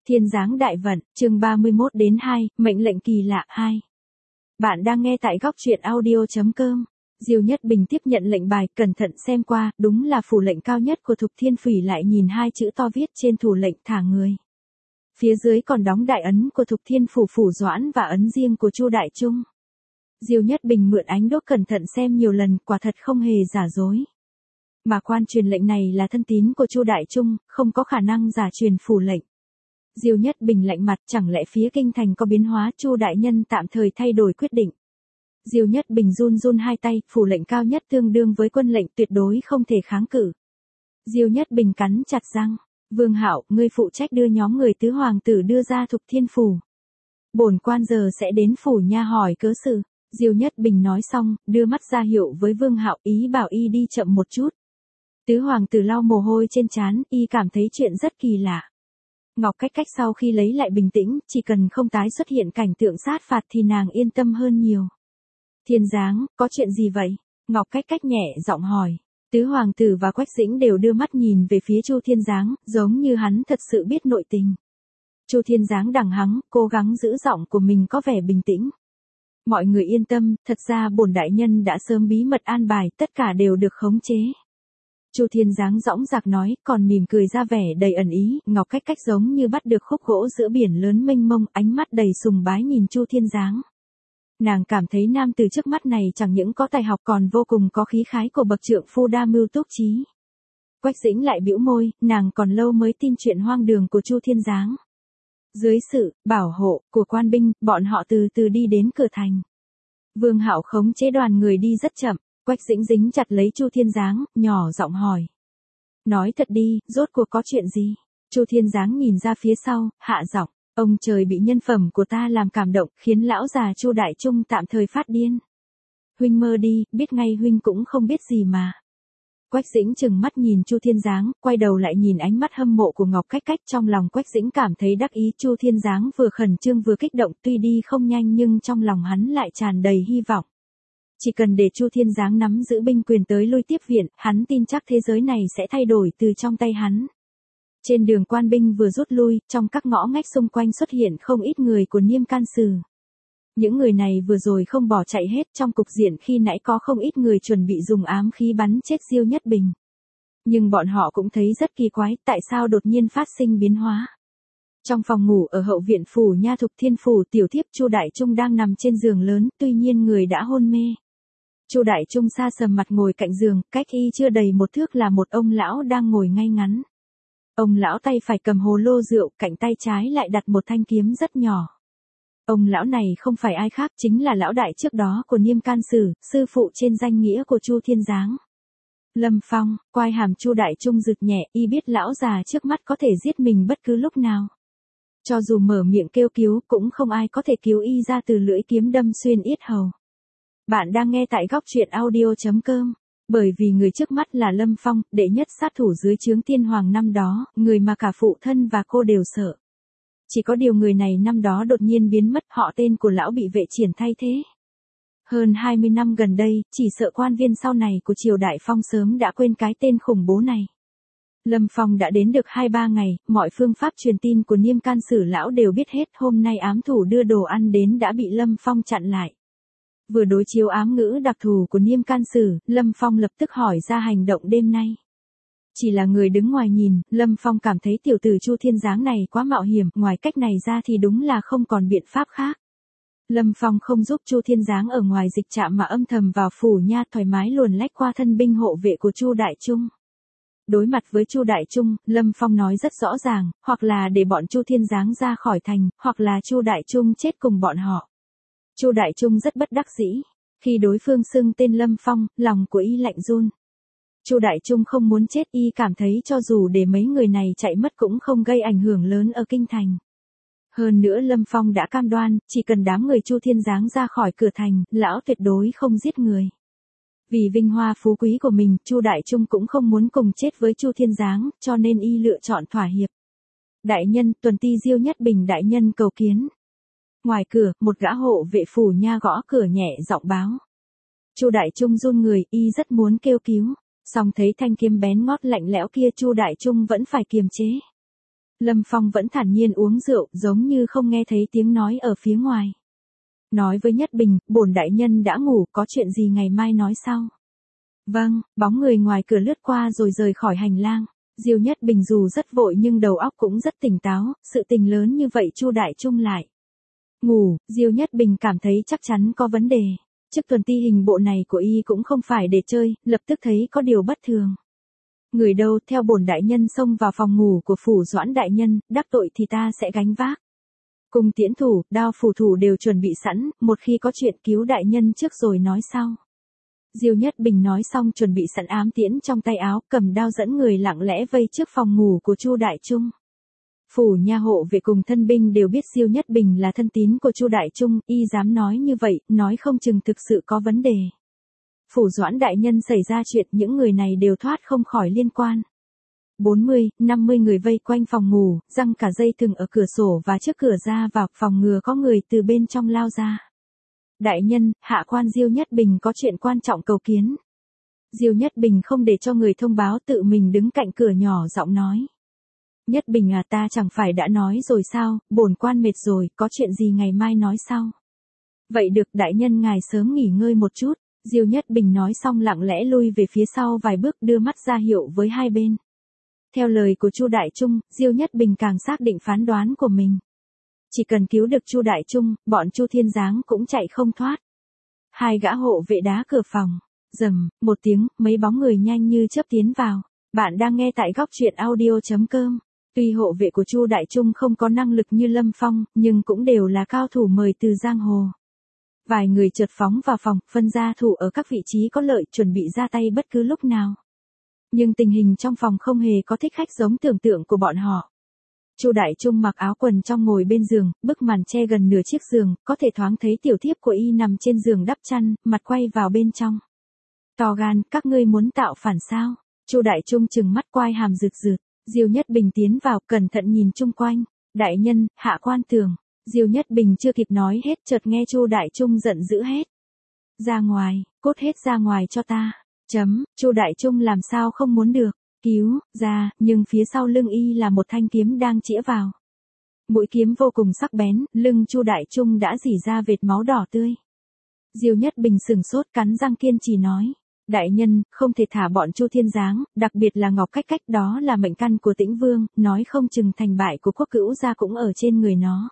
Thiên giáng đại vận, chương 31 đến 2, mệnh lệnh kỳ lạ 2. Bạn đang nghe tại góc truyện audio.com. Diêu Nhất Bình tiếp nhận lệnh bài, cẩn thận xem qua, đúng là phủ lệnh cao nhất của Thục Thiên Phỉ, lại nhìn hai chữ to viết trên thủ lệnh thả người. Phía dưới còn đóng đại ấn của Thục Thiên Phủ Phủ Doãn và ấn riêng của Chu Đại Trung. Diêu Nhất Bình mượn ánh đốt cẩn thận xem nhiều lần, quả thật không hề giả dối. Mà quan truyền lệnh này là thân tín của Chu Đại Trung, không có khả năng giả truyền phủ lệnh. Diêu Nhất Bình lạnh mặt, chẳng lẽ phía kinh thành có biến hóa? Chu đại nhân tạm thời thay đổi quyết định. Diêu Nhất Bình run run hai tay, phủ lệnh cao nhất tương đương với quân lệnh, tuyệt đối không thể kháng cự. Diêu Nhất Bình cắn chặt răng, Vương Hạo, ngươi phụ trách đưa nhóm người tứ hoàng tử đưa ra Thục Thiên Phủ. Bổn quan giờ sẽ đến phủ nha hỏi cớ sự. Diêu Nhất Bình nói xong, đưa mắt ra hiệu với Vương Hạo, ý bảo y đi chậm một chút. Tứ hoàng tử lau mồ hôi trên trán, y cảm thấy chuyện rất kỳ lạ. Ngọc Cách Cách sau khi lấy lại bình tĩnh, chỉ cần không tái xuất hiện cảnh tượng sát phạt thì nàng yên tâm hơn nhiều. Thiên giáng, có chuyện gì vậy? Ngọc Cách Cách nhẹ giọng hỏi. Tứ hoàng tử và Quách Dĩnh đều đưa mắt nhìn về phía Chu Thiên Giáng, giống như hắn thật sự biết nội tình. Chu Thiên Giáng đằng hắng, cố gắng giữ giọng của mình có vẻ bình tĩnh. Mọi người yên tâm, thật ra bổn đại nhân đã sớm bí mật an bài, tất cả đều được khống chế. Chu Thiên Giáng dõng dạc nói, còn mỉm cười ra vẻ đầy ẩn ý. Ngọc Cách Cách giống như bắt được khúc gỗ giữa biển lớn mênh mông, ánh mắt đầy sùng bái nhìn Chu Thiên Giáng. Nàng cảm thấy nam từ trước mắt này chẳng những có tài học còn vô cùng có khí khái của bậc trượng phu đa mưu túc trí. Quách Dĩnh lại bĩu môi, nàng còn lâu mới tin chuyện hoang đường của Chu Thiên Giáng. Dưới sự bảo hộ của quan binh, bọn họ từ từ đi đến cửa thành. Vương Hạo khống chế đoàn người đi rất chậm. Quách Dĩnh dính chặt lấy Chu Thiên Giáng, nhỏ giọng hỏi. Nói thật đi, rốt cuộc có chuyện gì? Chu Thiên Giáng nhìn ra phía sau, hạ giọng. Ông trời bị nhân phẩm của ta làm cảm động, khiến lão già Chu Đại Trung tạm thời phát điên. Huynh mơ đi, biết ngay huynh cũng không biết gì mà. Quách Dĩnh chừng mắt nhìn Chu Thiên Giáng, quay đầu lại nhìn ánh mắt hâm mộ của Ngọc Cách Cách, trong lòng Quách Dĩnh cảm thấy đắc ý. Chu Thiên Giáng vừa khẩn trương vừa kích động, tuy đi không nhanh nhưng trong lòng hắn lại tràn đầy hy vọng. Chỉ cần để Chu Thiên Giáng nắm giữ binh quyền tới lui tiếp viện, hắn tin chắc thế giới này sẽ thay đổi từ trong tay hắn. Trên đường quan binh vừa rút lui, trong các ngõ ngách xung quanh xuất hiện không ít người của Niêm Can Sử. Những người này vừa rồi không bỏ chạy hết, trong cục diện khi nãy có không ít người chuẩn bị dùng ám khí bắn chết Diêu Nhất Bình. Nhưng bọn họ cũng thấy rất kỳ quái, tại sao đột nhiên phát sinh biến hóa. Trong phòng ngủ ở hậu viện phủ nha Thục Thiên Phủ, tiểu thiếp Chu Đại Trung đang nằm trên giường lớn, tuy nhiên người đã hôn mê. Chu Đại Trung sa sầm mặt ngồi cạnh giường, cách y chưa đầy một thước là một ông lão đang ngồi ngay ngắn. Ông lão tay phải cầm hồ lô rượu, cạnh tay trái lại đặt một thanh kiếm rất nhỏ. Ông lão này không phải ai khác, chính là lão đại trước đó của Niêm Can Sử, sư phụ trên danh nghĩa của Chu Thiên Giáng. Lâm Phong, quai hàm Chu Đại Trung rụt nhẹ, y biết lão già trước mắt có thể giết mình bất cứ lúc nào. Cho dù mở miệng kêu cứu, cũng không ai có thể cứu y ra từ lưỡi kiếm đâm xuyên yết hầu. Bạn đang nghe tại góc truyện audio.com. Bởi vì người trước mắt là Lâm Phong, đệ nhất sát thủ dưới trướng Tiên Hoàng năm đó, người mà cả phụ thân và cô đều sợ. Chỉ có điều người này năm đó đột nhiên biến mất, họ tên của lão bị vệ triển thay thế. Hơn 20 năm gần đây, chỉ sợ quan viên sau này của triều Đại Phong sớm đã quên cái tên khủng bố này. Lâm Phong đã đến được 2-3 ngày, mọi phương pháp truyền tin của Niêm Can Sử lão đều biết hết, hôm nay ám thủ đưa đồ ăn đến đã bị Lâm Phong chặn lại. Vừa đối chiếu ám ngữ đặc thù của Niêm Can Sử, Lâm Phong lập tức hỏi ra hành động đêm nay. Chỉ là người đứng ngoài nhìn, Lâm Phong cảm thấy tiểu tử Chu Thiên Giáng này quá mạo hiểm, ngoài cách này ra thì đúng là không còn biện pháp khác. Lâm Phong không giúp Chu Thiên Giáng ở ngoài dịch trạm mà âm thầm vào phủ nha, thoải mái luồn lách qua thân binh hộ vệ của Chu Đại Trung. Đối mặt với Chu Đại Trung, Lâm Phong nói rất rõ ràng, hoặc là để bọn Chu Thiên Giáng ra khỏi thành, hoặc là Chu Đại Trung chết cùng bọn họ. Chu Đại Trung rất bất đắc dĩ. Khi đối phương xưng tên Lâm Phong, lòng của y lạnh run. Chu Đại Trung không muốn chết, y cảm thấy cho dù để mấy người này chạy mất cũng không gây ảnh hưởng lớn ở kinh thành. Hơn nữa Lâm Phong đã cam đoan, chỉ cần đám người Chu Thiên Giáng ra khỏi cửa thành, lão tuyệt đối không giết người. Vì vinh hoa phú quý của mình, Chu Đại Trung cũng không muốn cùng chết với Chu Thiên Giáng, cho nên y lựa chọn thỏa hiệp. Đại nhân, tuần ti Diêu Nhất Bình đại nhân cầu kiến. Ngoài cửa, một gã hộ vệ phủ nha gõ cửa nhẹ giọng báo. Chu Đại Trung run người, y rất muốn kêu cứu, song thấy thanh kiếm bén ngót lạnh lẽo kia Chu Đại Trung vẫn phải kiềm chế. Lâm Phong vẫn thản nhiên uống rượu, giống như không nghe thấy tiếng nói ở phía ngoài. Nói với Nhất Bình, bổn đại nhân đã ngủ, có chuyện gì ngày mai nói sau. Vâng, bóng người ngoài cửa lướt qua rồi rời khỏi hành lang. Diêu Nhất Bình dù rất vội nhưng đầu óc cũng rất tỉnh táo, sự tình lớn như vậy Chu Đại Trung lại ngủ, Diêu Nhất Bình cảm thấy chắc chắn có vấn đề. Chức tuần ti hình bộ này của y cũng không phải để chơi, lập tức thấy có điều bất thường. Người đâu, theo bổn đại nhân xông vào phòng ngủ của phủ Doãn đại nhân, đắc tội thì ta sẽ gánh vác. Cùng tiễn thủ, đao phủ thủ đều chuẩn bị sẵn, một khi có chuyện cứu đại nhân trước rồi nói sau. Diêu Nhất Bình nói xong chuẩn bị sẵn ám tiễn trong tay áo, cầm đao dẫn người lặng lẽ vây trước phòng ngủ của Chu Đại Trung. Phủ nha hộ vệ cùng thân binh đều biết Diêu Nhất Bình là thân tín của Chu Đại Trung, y dám nói như vậy, nói không chừng thực sự có vấn đề. Phủ Doãn đại nhân xảy ra chuyện, những người này đều thoát không khỏi liên quan. 40, 50 người vây quanh phòng ngủ, giăng cả dây thừng ở cửa sổ và trước cửa ra vào, phòng ngừa có người từ bên trong lao ra. Đại nhân, hạ quan Diêu Nhất Bình có chuyện quan trọng cầu kiến. Diêu Nhất Bình không để cho người thông báo, tự mình đứng cạnh cửa nhỏ giọng nói. Nhất Bình à, ta chẳng phải đã nói rồi sao, bổn quan mệt rồi, có chuyện gì ngày mai nói sau. Vậy được, đại nhân ngài sớm nghỉ ngơi một chút. Diêu Nhất Bình nói xong lặng lẽ lui về phía sau vài bước, đưa mắt ra hiệu với hai bên. Theo lời của Chu Đại Trung, Diêu Nhất Bình càng xác định phán đoán của mình. Chỉ cần cứu được Chu Đại Trung, bọn Chu Thiên Giáng cũng chạy không thoát. Hai gã hộ vệ đá cửa phòng. Rầm, một tiếng, mấy bóng người nhanh như chớp tiến vào. Bạn đang nghe tại góc truyện audio.com. Tuy hộ vệ của Chu Đại Trung không có năng lực như Lâm Phong, nhưng cũng đều là cao thủ mời từ giang hồ. Vài người chợt phóng vào phòng, phân ra thủ ở các vị trí có lợi, chuẩn bị ra tay bất cứ lúc nào. Nhưng tình hình trong phòng không hề có thích khách giống tưởng tượng của bọn họ. Chu Đại Trung mặc áo quần trong ngồi bên giường, bức màn che gần nửa chiếc giường, có thể thoáng thấy tiểu thiếp của y nằm trên giường đắp chăn, mặt quay vào bên trong. To gan, các ngươi muốn tạo phản sao? Chu Đại Trung trừng mắt quai hàm rực rực. Diêu Nhất Bình tiến vào, cẩn thận nhìn chung quanh. Đại nhân, hạ quan tưởng. Diêu Nhất Bình chưa kịp nói hết, chợt nghe Chu Đại Trung giận dữ hết. Ra ngoài, cút hết ra ngoài cho ta. Chu Đại Trung làm sao không muốn được. Cứu, ra, nhưng phía sau lưng y là một thanh kiếm đang chĩa vào. Mũi kiếm vô cùng sắc bén, lưng Chu Đại Trung đã rỉ ra vệt máu đỏ tươi. Diêu Nhất Bình sừng sốt, cắn răng kiên trì nói. Đại nhân, không thể thả bọn Chu Thiên Giáng, đặc biệt là Ngọc Cách Cách, đó là mệnh căn của Tĩnh Vương, nói không chừng thành bại của Quốc Cữu gia cũng ở trên người nó.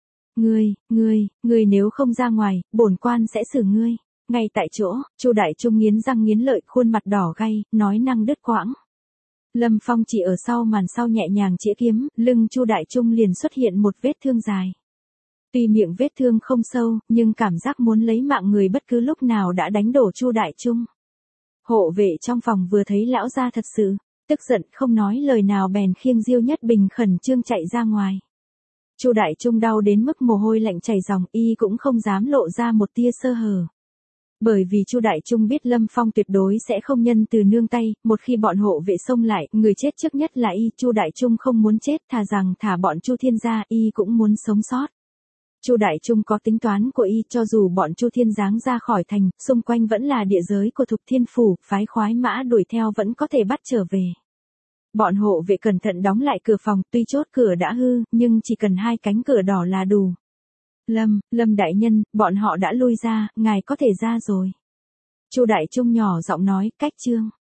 Ngươi nếu không ra ngoài, bổn quan sẽ xử ngươi. Ngay tại chỗ, Chu Đại Trung nghiến răng nghiến lợi, khuôn mặt đỏ gay, nói năng đứt quãng. Lâm Phong chỉ ở sau màn sau nhẹ nhàng chĩa kiếm, lưng Chu Đại Trung liền xuất hiện một vết thương dài. Tuy miệng vết thương không sâu, nhưng cảm giác muốn lấy mạng người bất cứ lúc nào đã đánh đổ Chu Đại Trung. Hộ vệ trong phòng vừa thấy lão gia thật sự tức giận, không nói lời nào bèn khiêng Diêu Nhất Bình khẩn trương chạy ra ngoài. Chu Đại Trung đau đến mức mồ hôi lạnh chảy ròng, y cũng không dám lộ ra một tia sơ hở. Bởi vì Chu Đại Trung biết Lâm Phong tuyệt đối sẽ không nhân từ nương tay, một khi bọn hộ vệ xông lại, người chết trước nhất là y. Chu Đại Trung không muốn chết, thà rằng thả bọn Chu Thiên gia, y cũng muốn sống sót. Chu Đại Trung có tính toán của y, cho dù bọn Chu Thiên Giáng ra khỏi thành, xung quanh vẫn là địa giới của Thục Thiên phủ, phái khoái mã đuổi theo vẫn có thể bắt trở về. Bọn hộ vệ cẩn thận đóng lại cửa phòng, tuy chốt cửa đã hư, nhưng chỉ cần 2 cánh cửa đỏ là đủ. Lâm đại nhân, bọn họ đã lui ra, ngài có thể ra rồi. Chu Đại Trung nhỏ giọng nói, cách chương.